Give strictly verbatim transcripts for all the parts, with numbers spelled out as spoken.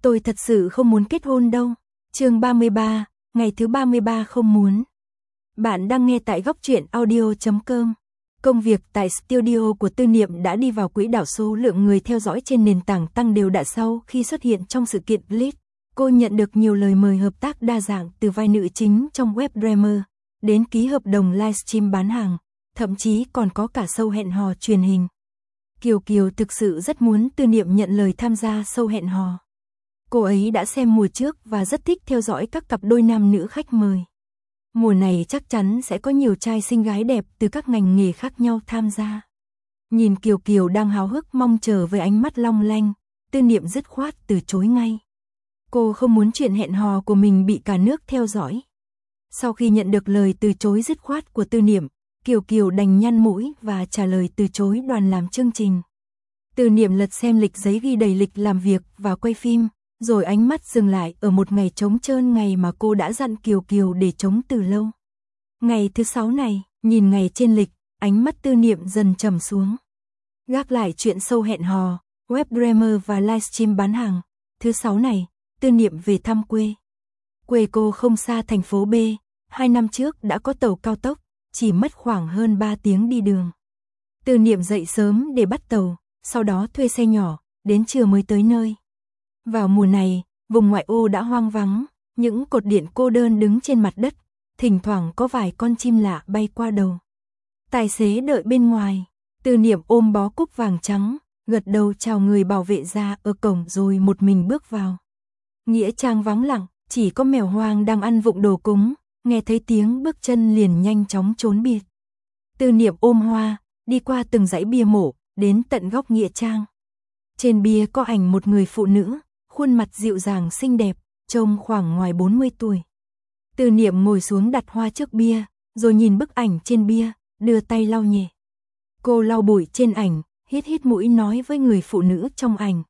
Tôi thật sự không muốn kết hôn đâu. Chương ba mươi ba, ngày thứ ba mươi ba không muốn. Bạn đang nghe tại góc truyện audio chấm com. Công việc tại studio của Tư Niệm đã đi vào quỹ đạo, số lượng người theo dõi trên nền tảng tăng đều đặn sau khi xuất hiện trong sự kiện Blitz. Cô nhận được nhiều lời mời hợp tác đa dạng, từ vai nữ chính trong web drama đến ký hợp đồng livestream bán hàng, thậm chí còn có cả show hẹn hò truyền hình. Kiều Kiều thực sự rất muốn Tư Niệm nhận lời tham gia show hẹn hò. Cô ấy đã xem mùa trước và rất thích theo dõi các cặp đôi nam nữ khách mời. Mùa này chắc chắn sẽ có nhiều trai xinh gái đẹp từ các ngành nghề khác nhau tham gia. Nhìn Kiều Kiều đang háo hức mong chờ với ánh mắt long lanh, Tư Niệm dứt khoát từ chối ngay. Cô không muốn chuyện hẹn hò của mình bị cả nước theo dõi. Sau khi nhận được lời từ chối dứt khoát của Tư Niệm, Kiều Kiều đành nhăn mũi và trả lời từ chối đoàn làm chương trình. Tư Niệm lật xem lịch giấy ghi đầy lịch làm việc và quay phim, rồi ánh mắt dừng lại ở một ngày trống trơn, ngày mà cô đã dặn Kiều Kiều để trống từ lâu. Ngày thứ sáu này, nhìn ngày trên lịch, ánh mắt Tư Niệm dần trầm xuống. Gác lại chuyện show hẹn hò, web drama và livestream bán hàng, thứ sáu này, Tư Niệm về thăm quê. Quê cô không xa thành phố B, hai năm trước đã có tàu cao tốc, chỉ mất khoảng hơn ba tiếng đi đường. Tư Niệm dậy sớm để bắt tàu, sau đó thuê xe nhỏ, đến trưa mới tới nơi. Vào mùa này, vùng ngoại ô đã hoang vắng, những cột điện cô đơn đứng trên mặt đất, thỉnh thoảng có vài con chim lạ bay qua đầu. Tài xế đợi bên ngoài, Tư Niệm ôm bó cúc vàng trắng, gật đầu chào người bảo vệ ra ở cổng rồi một mình bước vào. Nghĩa trang vắng lặng, chỉ có mèo hoang đang ăn vụng đồ cúng, nghe thấy tiếng bước chân liền nhanh chóng trốn biệt. Tư Niệm ôm hoa, đi qua từng dãy bia mộ, đến tận góc nghĩa trang. Trên bia có ảnh một người phụ nữ, khuôn mặt dịu dàng xinh đẹp, trông khoảng ngoài bốn mươi tuổi. Tư Niệm ngồi xuống đặt hoa trước bia, rồi nhìn bức ảnh trên bia, đưa tay lau nhẹ. Cô lau bụi trên ảnh, hít hít mũi nói với người phụ nữ trong ảnh.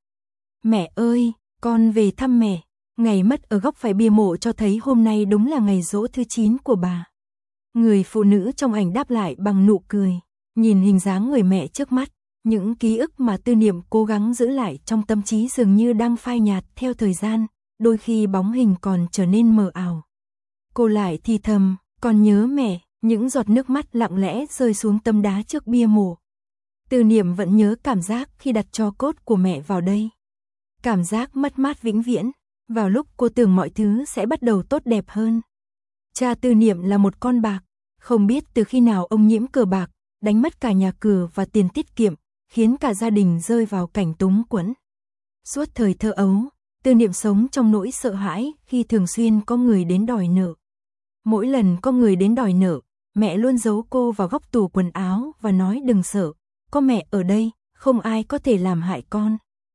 Mẹ ơi, con về thăm mẹ. Ngày mất ở góc phải bia mộ cho thấy hôm nay đúng là ngày giỗ thứ chín của bà. Người phụ nữ trong ảnh đáp lại bằng nụ cười, nhìn hình dáng người mẹ trước mắt. Những ký ức mà Tư Niệm cố gắng giữ lại trong tâm trí dường như đang phai nhạt theo thời gian, đôi khi bóng hình còn trở nên mờ ảo. Cô lại thì thầm, còn nhớ mẹ, những giọt nước mắt lặng lẽ rơi xuống tấm đá trước bia mộ. Tư Niệm vẫn nhớ cảm giác khi đặt tro cốt của mẹ vào đây. Cảm giác mất mát vĩnh viễn, vào lúc cô tưởng mọi thứ sẽ bắt đầu tốt đẹp hơn. Cha Tư Niệm là một con bạc, không biết từ khi nào ông nhiễm cờ bạc, đánh mất cả nhà cửa và tiền tiết kiệm, khiến cả gia đình rơi vào cảnh túng quẫn. Suốt thời thơ ấu, Tư Niệm sống trong nỗi sợ hãi khi thường xuyên có người đến đòi nợ. Mỗi lần có người đến đòi nợ, mẹ luôn giấu cô vào góc tủ quần áo và nói đừng sợ, có mẹ ở đây, không ai có thể làm hại con.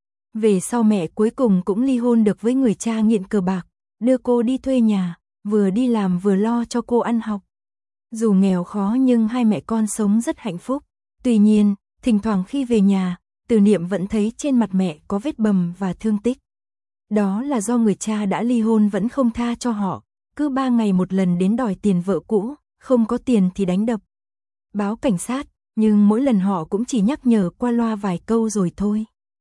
Về sau mẹ cuối cùng cũng ly hôn được với người cha nghiện cờ bạc, đưa cô đi thuê nhà, vừa đi làm vừa lo cho cô ăn học. Dù nghèo khó nhưng hai mẹ con sống rất hạnh phúc. Tuy nhiên, thỉnh thoảng khi về nhà, Tư Niệm vẫn thấy trên mặt mẹ có vết bầm và thương tích. Đó là do người cha đã ly hôn vẫn không tha cho họ, cứ ba ngày một lần đến đòi tiền vợ cũ, không có tiền thì đánh đập. Báo cảnh sát, nhưng mỗi lần họ cũng chỉ nhắc nhở qua loa vài câu rồi thôi.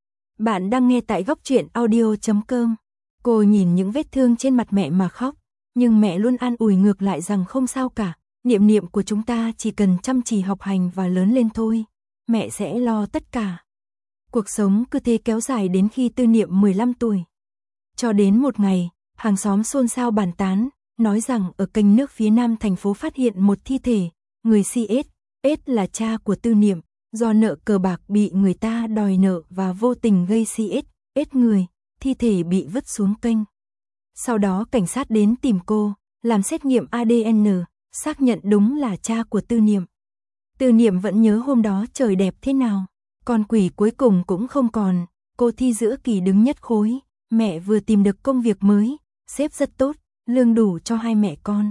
Bạn đang nghe tại góc truyện audio chấm com. Cô nhìn những vết thương trên mặt mẹ mà khóc, nhưng mẹ luôn an ủi ngược lại rằng không sao cả, Niệm Niệm của chúng ta chỉ cần chăm chỉ học hành và lớn lên thôi, mẹ sẽ lo tất cả. Cuộc sống cứ thế kéo dài đến khi Tư Niệm mười lăm tuổi. Cho đến một ngày, hàng xóm xôn xao bàn tán, nói rằng ở kênh nước phía nam thành phố phát hiện một thi thể, người xê ét, S là cha của Tư Niệm, do nợ cờ bạc bị người ta đòi nợ và vô tình gây xê ét, S người, thi thể bị vứt xuống kênh. Sau đó cảnh sát đến tìm cô, làm xét nghiệm a đê en, xác nhận đúng là cha của Tư Niệm. Tư Niệm vẫn nhớ hôm đó trời đẹp thế nào, con quỷ cuối cùng cũng không còn, cô thi giữa kỳ đứng nhất khối, mẹ vừa tìm được công việc mới, sếp rất tốt, lương đủ cho hai mẹ con.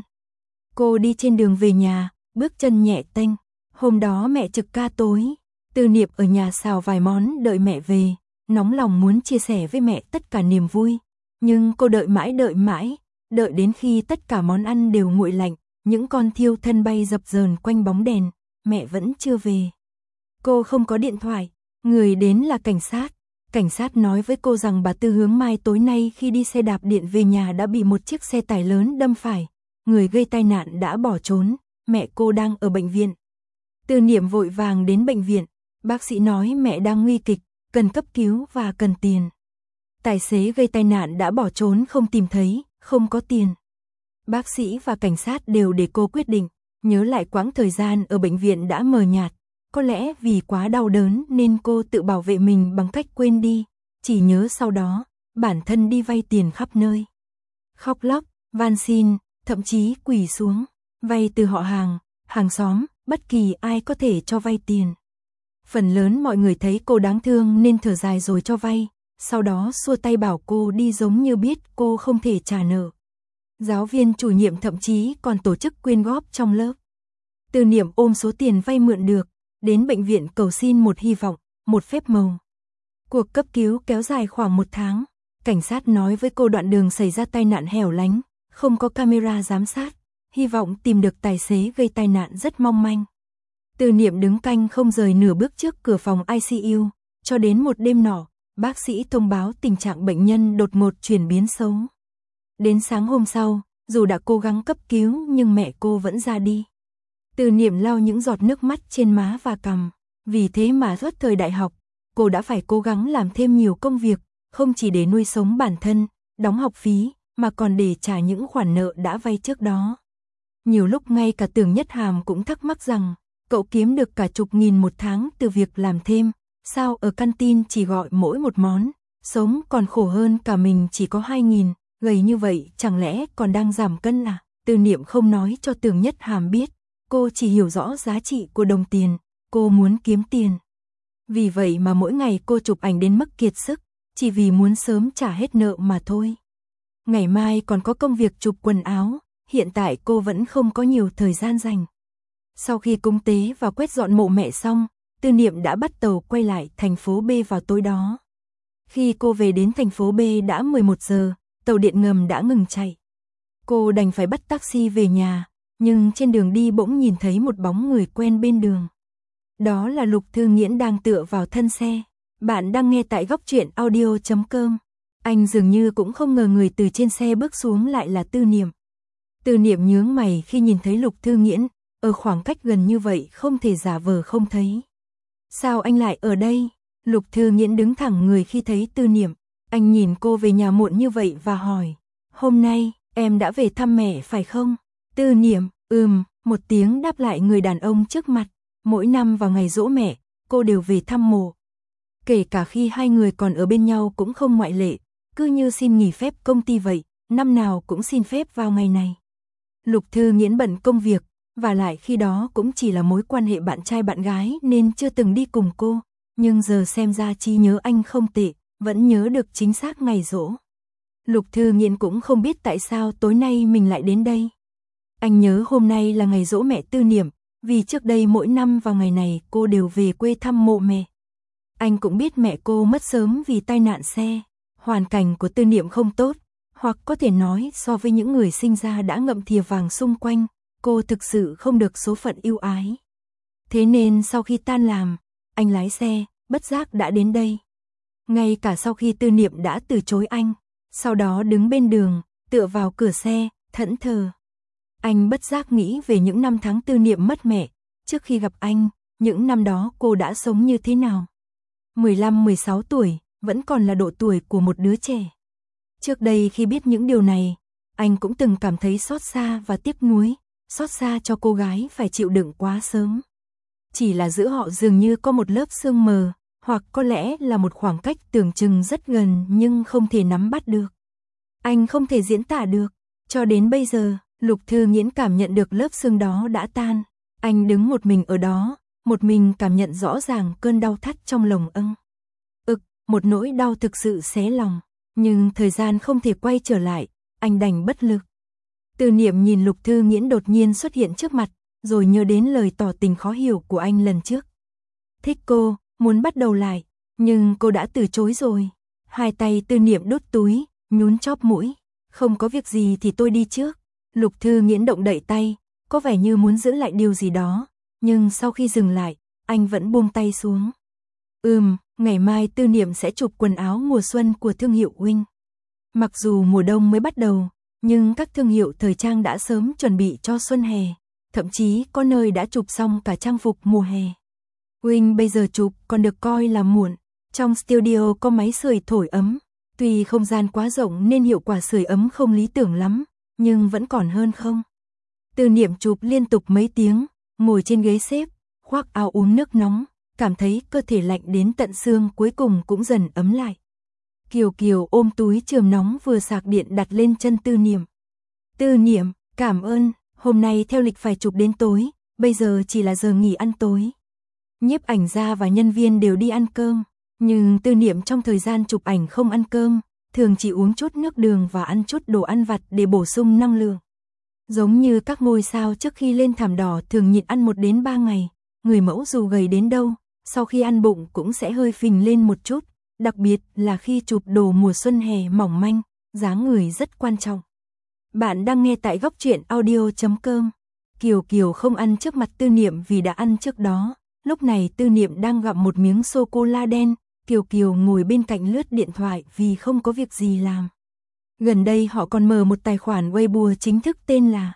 Cô đi trên đường về nhà, bước chân nhẹ tênh, hôm đó mẹ trực ca tối, Tư Niệm ở nhà xào vài món đợi mẹ về, nóng lòng muốn chia sẻ với mẹ tất cả niềm vui, nhưng cô đợi mãi đợi mãi, đợi đến khi tất cả món ăn đều nguội lạnh, những con thiêu thân bay dập dờn quanh bóng đèn, mẹ vẫn chưa về. Cô không có điện thoại, người đến là cảnh sát, Cảnh sát nói với cô rằng bà Tư Hướng Mai tối nay khi đi xe đạp điện về nhà đã bị một chiếc xe tải lớn đâm phải. Người gây tai nạn đã bỏ trốn, mẹ cô đang ở bệnh viện. Tư Niệm vội vàng đến bệnh viện. Bác sĩ nói mẹ đang nguy kịch, cần cấp cứu và cần tiền. Tài xế gây tai nạn đã bỏ trốn không tìm thấy, không có tiền. Bác sĩ và cảnh sát đều để cô quyết định. Nhớ lại quãng thời gian ở bệnh viện đã mờ nhạt. Có lẽ vì quá đau đớn nên cô tự bảo vệ mình bằng cách quên đi. Chỉ nhớ sau đó, bản thân đi vay tiền khắp nơi. Khóc lóc, van xin, thậm chí quỳ xuống. Vay từ họ hàng, hàng xóm, bất kỳ ai có thể cho vay tiền. Phần lớn mọi người thấy cô đáng thương nên thở dài rồi cho vay. Sau đó xua tay bảo cô đi giống như biết cô không thể trả nợ. Giáo viên chủ nhiệm thậm chí còn tổ chức quyên góp trong lớp. Tư Niệm ôm số tiền vay mượn được, đến bệnh viện cầu xin một hy vọng, một phép màu. Cuộc cấp cứu kéo dài khoảng một tháng. Cảnh sát nói với cô đoạn đường xảy ra tai nạn hẻo lánh, không có camera giám sát. Hy vọng tìm được tài xế gây tai nạn rất mong manh. Tư Niệm đứng canh không rời nửa bước trước cửa phòng i xê u, cho đến một đêm nọ, bác sĩ thông báo tình trạng bệnh nhân đột ngột chuyển biến xấu. Đến sáng hôm sau, dù đã cố gắng cấp cứu nhưng mẹ cô vẫn ra đi. Tư Niệm lau những giọt nước mắt trên má và cằm. Vì thế mà suốt thời đại học, cô đã phải cố gắng làm thêm nhiều công việc, không chỉ để nuôi sống bản thân, đóng học phí, mà còn để trả những khoản nợ đã vay trước đó. Nhiều lúc ngay cả Tưởng Nhất Hàm cũng thắc mắc rằng, cậu kiếm được cả chục nghìn một tháng từ việc làm thêm, sao ở canteen chỉ gọi mỗi một món, sống còn khổ hơn cả mình chỉ có hai nghìn, gầy như vậy chẳng lẽ còn đang giảm cân à? Tư Niệm không nói cho Tưởng Nhất Hàm biết, cô chỉ hiểu rõ giá trị của đồng tiền, cô muốn kiếm tiền. Vì vậy mà mỗi ngày cô chụp ảnh đến mức kiệt sức, chỉ vì muốn sớm trả hết nợ mà thôi. Ngày mai còn có công việc chụp quần áo, hiện tại cô vẫn không có nhiều thời gian dành. Sau khi cúng tế và quét dọn mộ mẹ xong, Tư Niệm đã bắt tàu quay lại thành phố B vào tối đó. Khi cô về đến thành phố B đã mười một giờ, tàu điện ngầm đã ngừng chạy. Cô đành phải bắt taxi về nhà, nhưng trên đường đi bỗng nhìn thấy một bóng người quen bên đường. Đó là Lục Thư Nghiễn đang tựa vào thân xe. Bạn đang nghe tại góc truyện audio chấm com. Anh dường như cũng không ngờ người từ trên xe bước xuống lại là Tư Niệm. Tư Niệm nhướng mày khi nhìn thấy Lục Thư Nghiễn, ở khoảng cách gần như vậy không thể giả vờ không thấy. Sao anh lại ở đây? Lục Thư Nghiễn đứng thẳng người khi thấy Tư Niệm. Anh nhìn cô về nhà muộn như vậy và hỏi, hôm nay, em đã về thăm mẹ phải không? Tư Niệm, ừm, một tiếng đáp lại người đàn ông trước mặt. Mỗi năm vào ngày giỗ mẹ, cô đều về thăm mộ. Kể cả khi hai người còn ở bên nhau cũng không ngoại lệ, cứ như xin nghỉ phép công ty vậy, năm nào cũng xin phép vào ngày này. Lục Thư Nghiễn bận công việc, và lại khi đó cũng chỉ là mối quan hệ bạn trai bạn gái nên chưa từng đi cùng cô, nhưng giờ xem ra trí nhớ anh không tệ, vẫn nhớ được chính xác ngày giỗ. Lục Thư Nghiễn cũng không biết tại sao tối nay mình lại đến đây. Anh nhớ hôm nay là ngày giỗ mẹ Tư Niệm, vì trước đây mỗi năm vào ngày này cô đều về quê thăm mộ mẹ. Anh cũng biết mẹ cô mất sớm vì tai nạn xe, hoàn cảnh của Tư Niệm không tốt, hoặc có thể nói so với những người sinh ra đã ngậm thìa vàng xung quanh, cô thực sự không được số phận ưu ái. Thế nên sau khi tan làm, anh lái xe, bất giác đã đến đây. Ngay cả sau khi Tư Niệm đã từ chối anh, sau đó đứng bên đường, tựa vào cửa xe, thẫn thờ. Anh bất giác nghĩ về những năm tháng Tư Niệm mất mẹ, trước khi gặp anh, những năm đó cô đã sống như thế nào. mười lăm mười sáu tuổi, vẫn còn là độ tuổi của một đứa trẻ. Trước đây khi biết những điều này, anh cũng từng cảm thấy xót xa và tiếc nuối, xót xa cho cô gái phải chịu đựng quá sớm. Chỉ là giữa họ dường như có một lớp sương mờ, hoặc có lẽ là một khoảng cách tưởng chừng rất gần nhưng không thể nắm bắt được. Anh không thể diễn tả được, cho đến bây giờ, Lục Thư Nghiễn cảm nhận được lớp sương đó đã tan. Anh đứng một mình ở đó, một mình cảm nhận rõ ràng cơn đau thắt trong lồng ưng. Ực, một nỗi đau thực sự xé lòng, nhưng thời gian không thể quay trở lại, anh đành bất lực. Tư Niệm nhìn Lục Thư Nghiễn đột nhiên xuất hiện trước mặt, rồi nhớ đến lời tỏ tình khó hiểu của anh lần trước. Thích cô, muốn bắt đầu lại, nhưng cô đã từ chối rồi. Hai tay Tư Niệm đút túi, nhún chóp mũi. Không có việc gì thì tôi đi trước. Lục Thư Nghiễn động đậy tay, có vẻ như muốn giữ lại điều gì đó, nhưng sau khi dừng lại, anh vẫn buông tay xuống. Ừm, Ngày mai Tư Niệm sẽ chụp quần áo mùa xuân của thương hiệu Wing. Mặc dù mùa đông mới bắt đầu, nhưng các thương hiệu thời trang đã sớm chuẩn bị cho xuân hè, thậm chí có nơi đã chụp xong cả trang phục mùa hè. Wing bây giờ chụp còn được coi là muộn, trong studio có máy sưởi thổi ấm, tuy không gian quá rộng nên hiệu quả sưởi ấm không lý tưởng lắm, nhưng vẫn còn hơn không. Tư Niệm chụp liên tục mấy tiếng, ngồi trên ghế xếp, khoác áo uống nước nóng, cảm thấy cơ thể lạnh đến tận xương cuối cùng cũng dần ấm lại. Kiều Kiều ôm túi chườm nóng vừa sạc điện đặt lên chân Tư Niệm. Tư Niệm, cảm ơn, hôm nay theo lịch phải chụp đến tối, bây giờ chỉ là giờ nghỉ ăn tối. Nhiếp ảnh gia và nhân viên đều đi ăn cơm, nhưng Tư Niệm trong thời gian chụp ảnh không ăn cơm, thường chỉ uống chút nước đường và ăn chút đồ ăn vặt để bổ sung năng lượng. Giống như các ngôi sao trước khi lên thảm đỏ thường nhịn ăn một đến ba ngày, người mẫu dù gầy đến đâu, sau khi ăn bụng cũng sẽ hơi phình lên một chút, đặc biệt là khi chụp đồ mùa xuân hè mỏng manh, dáng người rất quan trọng. Bạn đang nghe tại góc truyện audio chấm com. Kiều Kiều không ăn trước mặt Tư Niệm vì đã ăn trước đó, lúc này Tư Niệm đang gặm một miếng sô-cô-la đen, Kiều Kiều ngồi bên cạnh lướt điện thoại vì không có việc gì làm. Gần đây họ còn mở một tài khoản Weibo chính thức tên là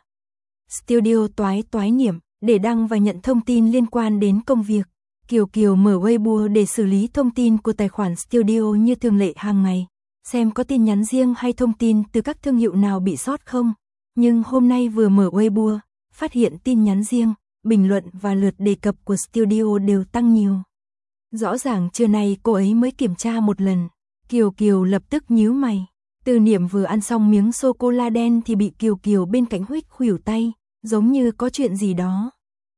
Studio Toái Toái Niệm để đăng và nhận thông tin liên quan đến công việc. Kiều Kiều mở Weibo để xử lý thông tin của tài khoản studio như thường lệ hàng ngày, xem có tin nhắn riêng hay thông tin từ các thương hiệu nào bị sót không. Nhưng hôm nay vừa mở Weibo, phát hiện tin nhắn riêng, bình luận và lượt đề cập của studio đều tăng nhiều. Rõ ràng trưa nay cô ấy mới kiểm tra một lần. Kiều Kiều lập tức nhíu mày. Tư Niệm vừa ăn xong miếng sô-cô-la đen thì bị Kiều Kiều bên cạnh huých khuỷu tay, giống như có chuyện gì đó.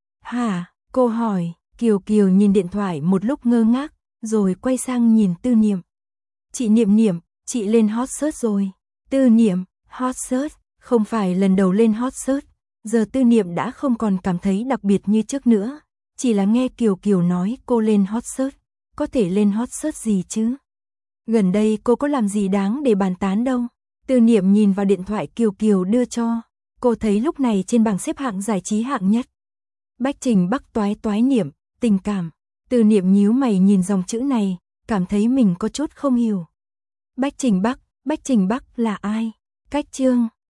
Hả? Cô hỏi. Kiều Kiều nhìn điện thoại một lúc ngơ ngác, rồi quay sang nhìn Tư Niệm. Chị Niệm Niệm, chị lên hot search rồi. Tư Niệm, hot search, không phải lần đầu lên hot search. Giờ Tư Niệm đã không còn cảm thấy đặc biệt như trước nữa. Chỉ là nghe Kiều Kiều nói cô lên hot search. Có thể lên hot search gì chứ? Gần đây cô có làm gì đáng để bàn tán đâu. Tư Niệm nhìn vào điện thoại Kiều Kiều đưa cho. Cô thấy lúc này trên bảng xếp hạng giải trí hạng nhất. Bách Trình Bắc Toái Toái Niệm, tình cảm. Tư Niệm nhíu mày nhìn dòng chữ này, cảm thấy mình có chút không hiểu. Bách Trình Bắc, Bách Trình Bắc là ai? Cách chương